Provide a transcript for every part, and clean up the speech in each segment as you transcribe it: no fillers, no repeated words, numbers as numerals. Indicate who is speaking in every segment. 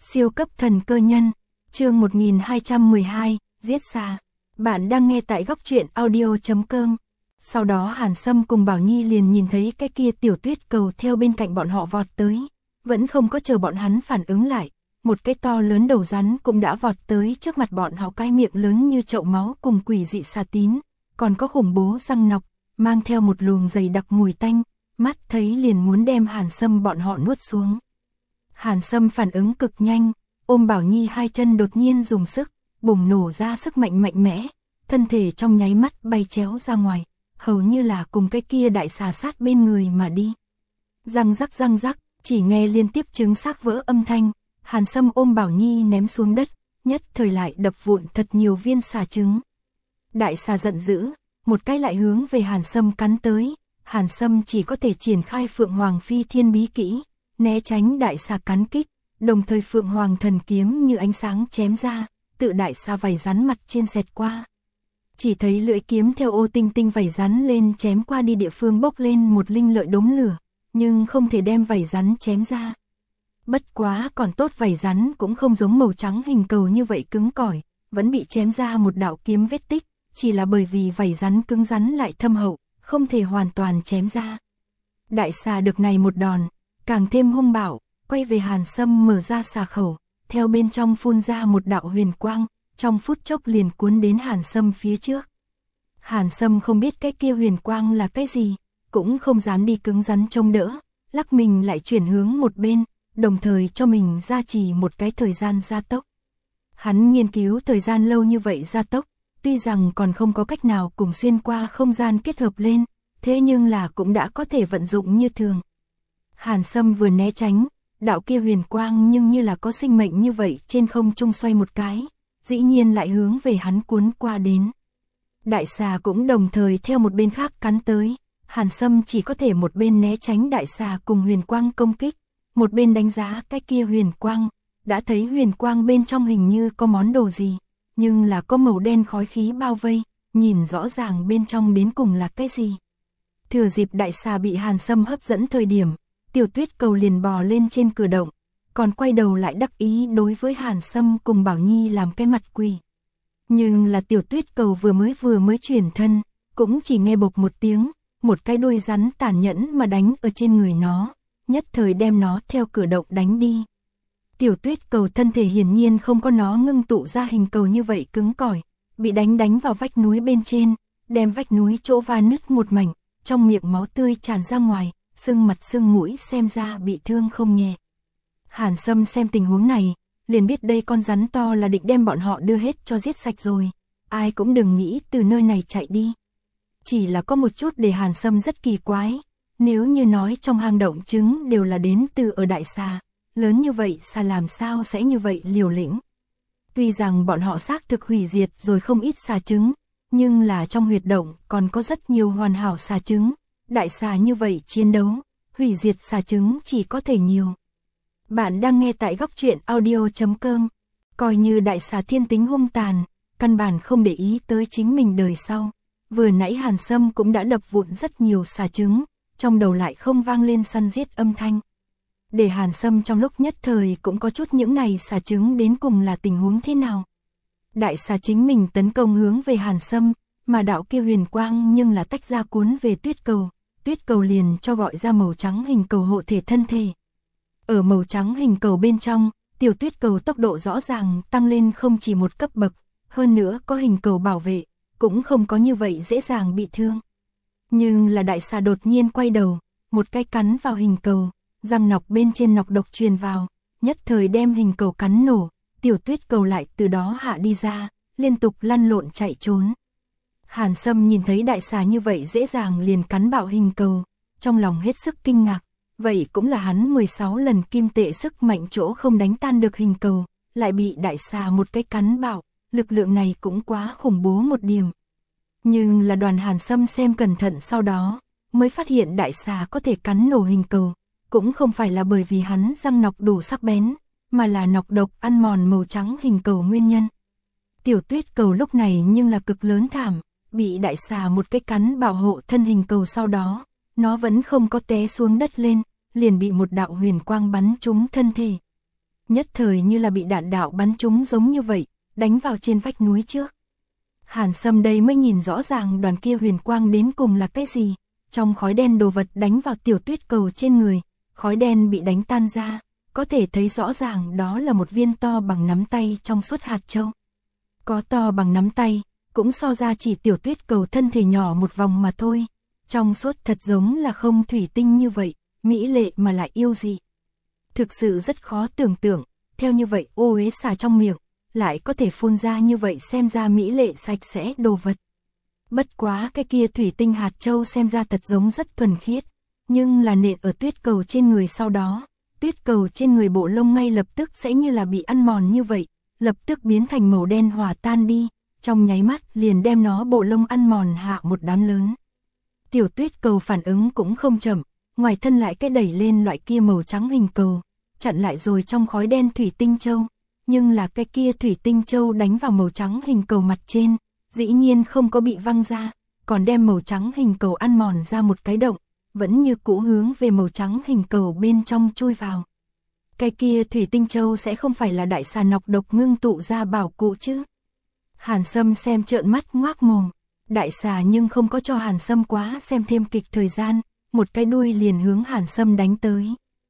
Speaker 1: Siêu cấp thần cơ nhân, chương 1212, giết xà. Bạn đang nghe tại góc truyện audio.com. Sau đó Hàn Sâm cùng Bảo Nhi liền nhìn thấy cái kia tiểu tuyết cầu theo bên cạnh bọn họ vọt tới. Vẫn không có chờ bọn hắn phản ứng lại. Một cái to lớn đầu rắn cũng đã vọt tới trước mặt bọn họ, cái miệng lớn như chậu máu cùng quỷ dị xà tín. Còn có khủng bố răng nọc, mang theo một luồng dày đặc mùi tanh. Mắt thấy liền muốn đem Hàn Sâm bọn họ nuốt xuống. Hàn Sâm phản ứng cực nhanh, ôm Bảo Nhi hai chân đột nhiên dùng sức, bùng nổ ra sức mạnh mạnh mẽ, thân thể trong nháy mắt bay chéo ra ngoài, hầu như là cùng cái kia đại xà sát bên người mà đi. Răng rắc, chỉ nghe liên tiếp trứng xác vỡ âm thanh, Hàn Sâm ôm Bảo Nhi ném xuống đất, nhất thời lại đập vụn thật nhiều viên xà trứng. Đại xà giận dữ, một cái lại hướng về Hàn Sâm cắn tới, Hàn Sâm chỉ có thể triển khai Phượng Hoàng Phi Thiên bí kỹ, né tránh đại xà cắn kích, đồng thời Phượng Hoàng thần kiếm như ánh sáng chém ra, tự đại xà vảy rắn mặt trên xẹt qua. Chỉ thấy lưỡi kiếm theo ô tinh tinh vảy rắn lên chém qua đi địa phương bốc lên một linh lợi đốm lửa, nhưng không thể đem vảy rắn chém ra. Bất quá còn tốt vảy rắn cũng không giống màu trắng hình cầu như vậy cứng cỏi, vẫn bị chém ra một đạo kiếm vết tích, chỉ là bởi vì vảy rắn cứng rắn lại thâm hậu, không thể hoàn toàn chém ra. Đại xà được này một đòn, càng thêm hung bạo, quay về Hàn Sâm mở ra xà khẩu, theo bên trong phun ra một đạo huyền quang, trong phút chốc liền cuốn đến Hàn Sâm phía trước. Hàn Sâm không biết cái kia huyền quang là cái gì, cũng không dám đi cứng rắn trông đỡ, lắc mình lại chuyển hướng một bên, đồng thời cho mình gia trì một cái thời gian gia tốc. Hắn nghiên cứu thời gian lâu như vậy gia tốc, tuy rằng còn không có cách nào cùng xuyên qua không gian kết hợp lên, thế nhưng là cũng đã có thể vận dụng như thường. Hàn Sâm vừa né tránh, đạo kia huyền quang nhưng như là có sinh mệnh như vậy trên không trung xoay một cái, dĩ nhiên lại hướng về hắn cuốn qua đến. Đại xà cũng đồng thời theo một bên khác cắn tới, Hàn Sâm chỉ có thể một bên né tránh đại xà cùng huyền quang công kích, một bên đánh giá cái kia huyền quang, đã thấy huyền quang bên trong hình như có món đồ gì, nhưng là có màu đen khói khí bao vây, nhìn rõ ràng bên trong đến cùng là cái gì. Thừa dịp đại xà bị Hàn Sâm hấp dẫn thời điểm, tiểu tuyết cầu liền bò lên trên cửa động, còn quay đầu lại đắc ý đối với Hàn Sâm cùng Bảo Nhi làm cái mặt quỷ. Nhưng là tiểu tuyết cầu vừa mới chuyển thân, cũng chỉ nghe bộc một tiếng, một cái đuôi rắn tàn nhẫn mà đánh ở trên người nó, nhất thời đem nó theo cửa động đánh đi. Tiểu tuyết cầu thân thể hiển nhiên không có nó ngưng tụ ra hình cầu như vậy cứng cỏi, bị đánh vào vách núi bên trên, đem vách núi chỗ va nứt một mảnh, trong miệng máu tươi tràn ra ngoài, sưng mặt sưng mũi xem ra bị thương không nhẹ. Hàn Sâm xem tình huống này, liền biết đây con rắn to là định đem bọn họ đưa hết cho giết sạch rồi, ai cũng đừng nghĩ từ nơi này chạy đi. Chỉ là có một chút để Hàn Sâm rất kỳ quái, nếu như nói trong hang động trứng đều là đến từ ở đại xà, lớn như vậy xà làm sao sẽ như vậy liều lĩnh. Tuy rằng bọn họ xác thực hủy diệt rồi không ít xà trứng, nhưng là trong huyệt động còn có rất nhiều hoàn hảo xà trứng, đại xà như vậy chiến đấu, hủy diệt xà trứng chỉ có thể nhiều. Bạn đang nghe tại góc truyện audio.com, coi như đại xà thiên tính hung tàn, căn bản không để ý tới chính mình đời sau. Vừa nãy Hàn Sâm cũng đã đập vụn rất nhiều xà trứng, trong đầu lại không vang lên săn giết âm thanh. Để Hàn Sâm trong lúc nhất thời cũng có chút những này xà trứng đến cùng là tình huống thế nào. Đại xà chính mình tấn công hướng về Hàn Sâm, mà đạo kia huyền quang nhưng là tách ra cuốn về tuyết cầu liền cho gọi ra màu trắng hình cầu hộ thể thân thể. Ở màu trắng hình cầu bên trong, tiểu tuyết cầu tốc độ rõ ràng tăng lên không chỉ một cấp bậc, hơn nữa có hình cầu bảo vệ, cũng không có như vậy dễ dàng bị thương. Nhưng là đại xà đột nhiên quay đầu, một cái cắn vào hình cầu, răng nọc bên trên nọc độc truyền vào, nhất thời đem hình cầu cắn nổ, tiểu tuyết cầu lại từ đó hạ đi ra, liên tục lăn lộn chạy trốn. Hàn Sâm nhìn thấy đại xà như vậy dễ dàng liền cắn bạo hình cầu, trong lòng hết sức kinh ngạc, vậy cũng là hắn 16 lần kim tệ sức mạnh chỗ không đánh tan được hình cầu, lại bị đại xà một cái cắn bạo, lực lượng này cũng quá khủng bố một điểm. Nhưng là đoàn Hàn Sâm xem cẩn thận sau đó, mới phát hiện đại xà có thể cắn nổ hình cầu, cũng không phải là bởi vì hắn răng nọc đủ sắc bén, mà là nọc độc ăn mòn màu trắng hình cầu nguyên nhân. Tiểu tuyết cầu lúc này nhưng là cực lớn thảm, bị đại xà một cái cắn bảo hộ thân hình cầu sau đó, nó vẫn không có té xuống đất lên, liền bị một đạo huyền quang bắn trúng thân thể. nhất thời như là bị đạn đạo bắn trúng giống như vậy, đánh vào trên vách núi trước. Hàn Sâm đây mới nhìn rõ ràng đoàn kia huyền quang đến cùng là cái gì, trong khói đen đồ vật đánh vào Tiểu Tuyết cầu trên người, khói đen bị đánh tan ra, có thể thấy rõ ràng đó là một viên to bằng nắm tay trong suốt hạt châu. Có to bằng nắm tay, cũng so ra chỉ Tiểu Tuyết cầu thân thể nhỏ một vòng mà thôi, trong suốt thật giống là không thủy tinh như vậy, mỹ lệ mà lại yêu dị. Thực sự rất khó tưởng tượng, theo như vậy ô uế xả trong miệng, lại có thể phun ra như vậy xem ra mỹ lệ sạch sẽ đồ vật. Bất quá cái kia thủy tinh hạt châu xem ra thật giống rất thuần khiết, nhưng là nện ở Tuyết cầu trên người sau đó, Tuyết cầu trên người bộ lông ngay lập tức sẽ như là bị ăn mòn như vậy, lập tức biến thành màu đen hòa tan đi, trong nháy mắt liền đem nó bộ lông ăn mòn hạ một đám lớn. Tiểu Tuyết cầu phản ứng cũng không chậm, ngoài thân lại cái đẩy lên loại kia màu trắng hình cầu, chặn lại rồi trong khói đen thủy tinh châu, nhưng là cái kia thủy tinh châu đánh vào màu trắng hình cầu mặt trên, dĩ nhiên không có bị văng ra, còn đem màu trắng hình cầu ăn mòn ra một cái động, vẫn như cũ hướng về màu trắng hình cầu bên trong chui vào. Cái kia thủy tinh châu sẽ không phải là đại xà nọc độc ngưng tụ ra bảo cụ chứ? Hàn Sâm xem trợn mắt ngoác mồm, đại xà nhưng không có cho Hàn Sâm quá xem thêm kịch thời gian, một cái đuôi liền hướng Hàn Sâm đánh tới.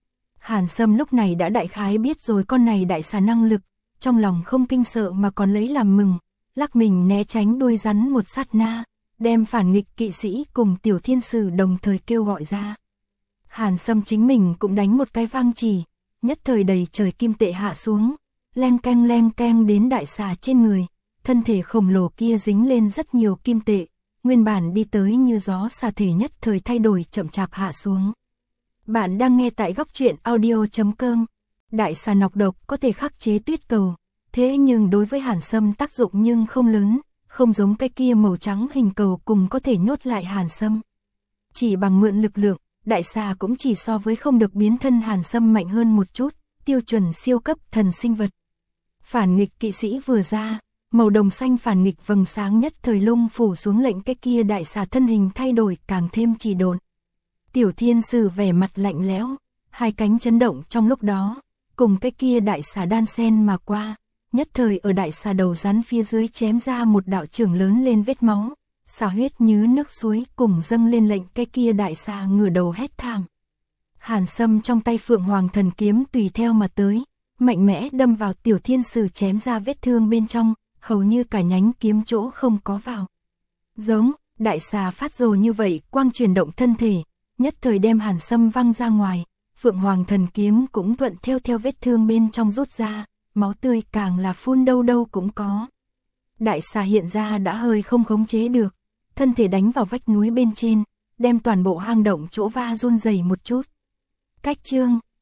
Speaker 1: Hàn Sâm lúc này đã đại khái biết rồi con này đại xà năng lực, trong lòng không kinh sợ mà còn lấy làm mừng, lắc mình né tránh đuôi rắn một sát na, đem phản nghịch kỵ sĩ cùng Tiểu Thiên Sử đồng thời kêu gọi ra. Hàn Sâm chính mình cũng đánh một cái vang chỉ, nhất thời đầy trời kim tệ hạ xuống, leng keng đến đại xà trên người, thân thể khổng lồ kia dính lên rất nhiều kim tệ, nguyên bản đi tới như gió xà thể nhất thời thay đổi chậm chạp hạ xuống. Bạn đang nghe tại góc truyện audio.com. Đại xà nọc độc có thể khắc chế Tuyết cầu, thế nhưng đối với Hàn Sâm tác dụng nhưng không lớn, không giống cái kia màu trắng hình cầu cùng có thể nhốt lại Hàn Sâm. Chỉ bằng mượn lực lượng, đại xà cũng chỉ so với không được biến thân Hàn Sâm mạnh hơn một chút, tiêu chuẩn siêu cấp thần sinh vật. Phản nghịch kỵ sĩ vừa ra, màu đồng xanh phản nghịch vầng sáng nhất thời lung phủ xuống lệnh cái kia đại xà thân hình thay đổi càng thêm trì độn. Tiểu Thiên Sử vẻ mặt lạnh lẽo, hai cánh chấn động trong lúc đó, cùng cái kia đại xà đan sen mà qua, nhất thời ở đại xà đầu rắn phía dưới chém ra một đạo trưởng lớn lên vết máu, xà huyết như nước suối cùng dâng lên lệnh cái kia đại xà ngửa đầu hét thảm. Hàn Sâm trong tay Phượng Hoàng thần kiếm tùy theo mà tới, mạnh mẽ đâm vào Tiểu Thiên Sử chém ra vết thương bên trong, hầu như cả nhánh kiếm chỗ không có vào. Giống, đại xà phát rồ như vậy, quang chuyển động thân thể, nhất thời đem Hàn Sâm văng ra ngoài, Phượng Hoàng thần kiếm cũng thuận theo vết thương bên trong rút ra, máu tươi càng là phun đâu đâu cũng có. Đại xà hiện ra đã hơi không khống chế được, thân thể đánh vào vách núi bên trên, đem toàn bộ hang động chỗ va run rẩy một chút. Cách chương